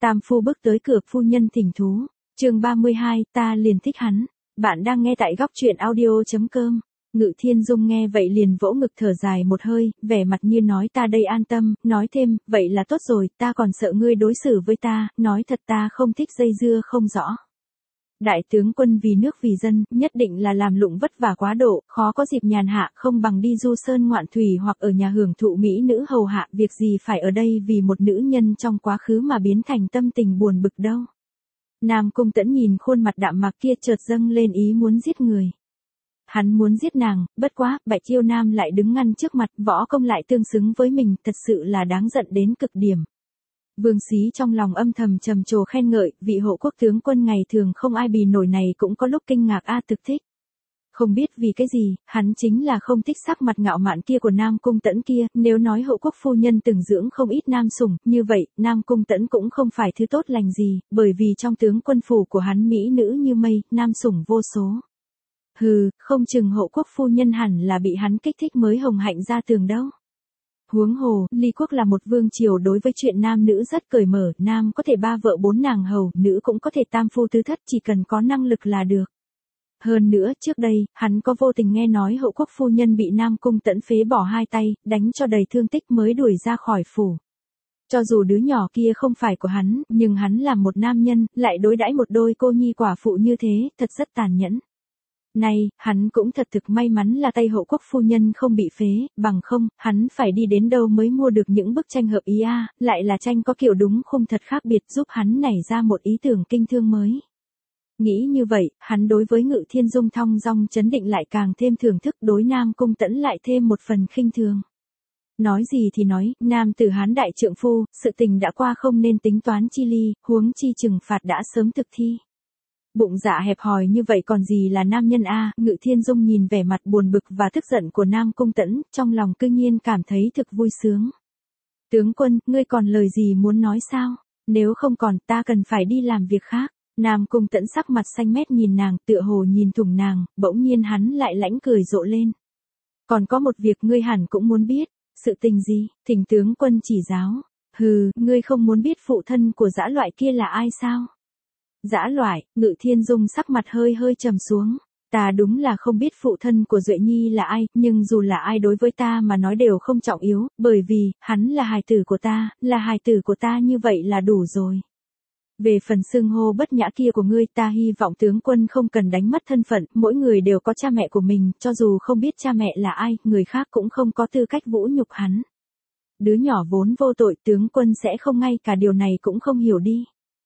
Tam phu bước tới cửa, phu nhân thỉnh thú. Chương 32, ta liền thích hắn. Bạn đang nghe tại góc truyện audio.com. Ngự Thiên Dung nghe vậy liền vỗ ngực thở dài một hơi, vẻ mặt như nói ta đây an tâm, nói thêm, vậy là tốt rồi, ta còn sợ ngươi đối xử với ta, nói thật ta không thích dây dưa không rõ. Đại tướng quân vì nước vì dân, nhất định là làm lụng vất vả quá độ, khó có dịp nhàn hạ, không bằng đi du sơn ngoạn thủy hoặc ở nhà hưởng thụ mỹ nữ hầu hạ, việc gì phải ở đây vì một nữ nhân trong quá khứ mà biến thành tâm tình buồn bực đâu. Nam Cung Tẫn nhìn khuôn mặt đạm mạc kia chợt dâng lên ý muốn giết người. Hắn muốn giết nàng, bất quá, Bạch Chiêu Nam lại đứng ngăn trước mặt, võ công lại tương xứng với mình, thật sự là đáng giận đến cực điểm. Vương Xí trong lòng âm thầm trầm trồ khen ngợi, vị hộ quốc tướng quân ngày thường không ai bì nổi này cũng có lúc kinh ngạc thực thích. Không biết vì cái gì, hắn chính là không thích sắc mặt ngạo mạn kia của Nam Cung Tẫn kia, nếu nói hộ quốc phu nhân từng dưỡng không ít nam sủng, như vậy, Nam Cung Tẫn cũng không phải thứ tốt lành gì, bởi vì trong tướng quân phủ của hắn mỹ nữ như mây, nam sủng vô số. Hừ, không chừng hộ quốc phu nhân hẳn là bị hắn kích thích mới hồng hạnh ra tường đâu. Huống hồ, Ly quốc là một vương triều đối với chuyện nam nữ rất cởi mở, nam có thể 3 vợ 4 nàng hầu, nữ cũng có thể tam phu tứ thất, chỉ cần có năng lực là được. Hơn nữa, trước đây, hắn có vô tình nghe nói hộ quốc phu nhân bị Nam Cung Tẫn phế bỏ 2 tay, đánh cho đầy thương tích mới đuổi ra khỏi phủ. Cho dù đứa nhỏ kia không phải của hắn, nhưng hắn là một nam nhân, lại đối đãi một đôi cô nhi quả phụ như thế, thật rất tàn nhẫn. Này, hắn cũng thật thực may mắn là tay hộ quốc phu nhân không bị phế, bằng không, hắn phải đi đến đâu mới mua được những bức tranh hợp ý lại là tranh có kiểu đúng khung thật khác biệt giúp hắn nảy ra một ý tưởng kinh thương mới. Nghĩ như vậy, hắn đối với Ngự Thiên Dung thong dong chấn định lại càng thêm thưởng thức, đối Nam Cung Tẫn lại thêm một phần khinh thường. Nói gì thì nói, nam tử hán đại trượng phu, sự tình đã qua không nên tính toán chi ly, huống chi trừng phạt đã sớm thực thi. Bụng dạ hẹp hòi như vậy còn gì là nam nhân Ngự Thiên Dung nhìn vẻ mặt buồn bực và tức giận của Nam Cung Tẫn, trong lòng cư nhiên cảm thấy thực vui sướng. Tướng quân, ngươi còn lời gì muốn nói sao? Nếu không còn, ta cần phải đi làm việc khác. Nam Cung Tẫn sắc mặt xanh mét nhìn nàng, tựa hồ nhìn thủng nàng, bỗng nhiên hắn lại lãnh cười rộ lên. Còn có một việc ngươi hẳn cũng muốn biết, sự tình gì? Thỉnh tướng quân chỉ giáo. Hừ, ngươi không muốn biết phụ thân của dã loại kia là ai sao? Dã loại, Ngự Thiên Dung sắc mặt hơi hơi trầm xuống. Ta đúng là không biết phụ thân của Duệ Nhi là ai, nhưng dù là ai đối với ta mà nói đều không trọng yếu, bởi vì, hắn là hài tử của ta, là hài tử của ta như vậy là đủ rồi. Về phần xưng hô bất nhã kia của ngươi, ta hy vọng tướng quân không cần đánh mất thân phận, mỗi người đều có cha mẹ của mình, cho dù không biết cha mẹ là ai, người khác cũng không có tư cách vũ nhục hắn. Đứa nhỏ vốn vô tội, tướng quân sẽ không ngay cả điều này cũng không hiểu đi.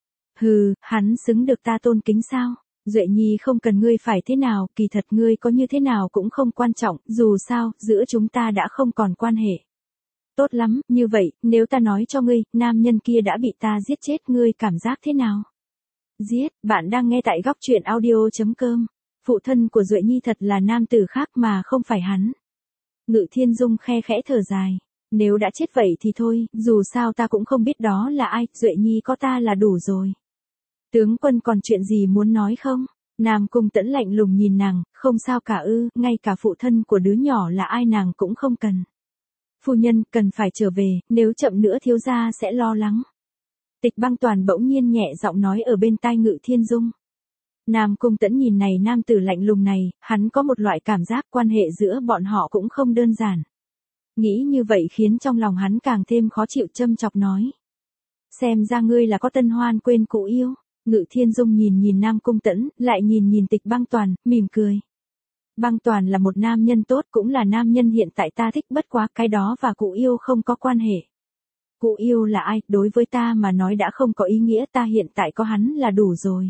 Hừ, hắn xứng được ta tôn kính sao? Duệ Nhi không cần ngươi phải thế nào, kỳ thật ngươi có như thế nào cũng không quan trọng, dù sao, giữa chúng ta đã không còn quan hệ. Tốt lắm, như vậy, nếu ta nói cho ngươi, nam nhân kia đã bị ta giết chết, ngươi cảm giác thế nào? Giết, bạn đang nghe tại góc truyện audio.com. Phụ thân của Duệ Nhi thật là nam tử khác mà không phải hắn. Ngự Thiên Dung khe khẽ thở dài. Nếu đã chết vậy thì thôi, dù sao ta cũng không biết đó là ai, Duệ Nhi có ta là đủ rồi. Tướng quân còn chuyện gì muốn nói không? Nam Cung Tẫn lạnh lùng nhìn nàng, không sao cả ngay cả phụ thân của đứa nhỏ là ai nàng cũng không cần. Phu nhân, cần phải trở về, nếu chậm nữa thiếu gia sẽ lo lắng. Tịch Băng Toàn bỗng nhiên nhẹ giọng nói ở bên tai Ngự Thiên Dung. Nam Cung Tẫn nhìn này nam tử lạnh lùng này, hắn có một loại cảm giác quan hệ giữa bọn họ cũng không đơn giản. Nghĩ như vậy khiến trong lòng hắn càng thêm khó chịu, châm chọc nói. Xem ra ngươi là có tân hoan quên cũ yêu. Ngự Thiên Dung nhìn Nam Cung Tẫn, lại nhìn Tịch Băng Toàn, mỉm cười. Băng Toàn là một nam nhân tốt, cũng là nam nhân hiện tại ta thích, bất quá cái đó và cụ yêu không có quan hệ. Cụ yêu là ai, đối với ta mà nói đã không có ý nghĩa, ta hiện tại có hắn là đủ rồi.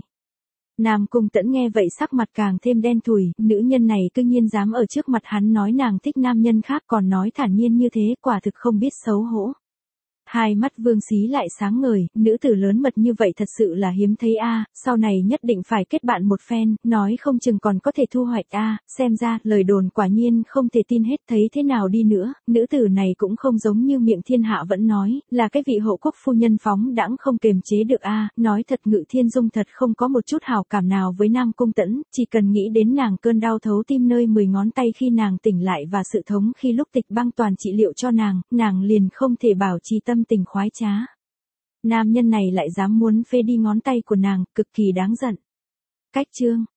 Nam Cung Tẫn nghe vậy sắc mặt càng thêm đen thùi, nữ nhân này cư nhiên dám ở trước mặt hắn nói nàng thích nam nhân khác, còn nói thản nhiên như thế, quả thực không biết xấu hổ. Hai mắt Vương Xí lại sáng ngời, nữ tử lớn mật như vậy thật sự là hiếm thấy sau này nhất định phải kết bạn một phen, nói không chừng còn có thể thu hoạch xem ra, lời đồn quả nhiên không thể tin hết, thấy thế nào đi nữa, nữ tử này cũng không giống như miệng thiên hạ vẫn nói, là cái vị hộ quốc phu nhân phóng đãng không kềm chế được nói thật Ngự Thiên Dung thật không có một chút hảo cảm nào với Nam Cung Tẫn, chỉ cần nghĩ đến nàng cơn đau thấu tim nơi 10 ngón tay khi nàng tỉnh lại và sự thống khi lúc Tịch Băng Toàn trị liệu cho nàng liền không thể bảo trì tâm tình khoái trá. Nam nhân này lại dám muốn phê đi ngón tay của nàng, cực kỳ đáng giận. Cách chương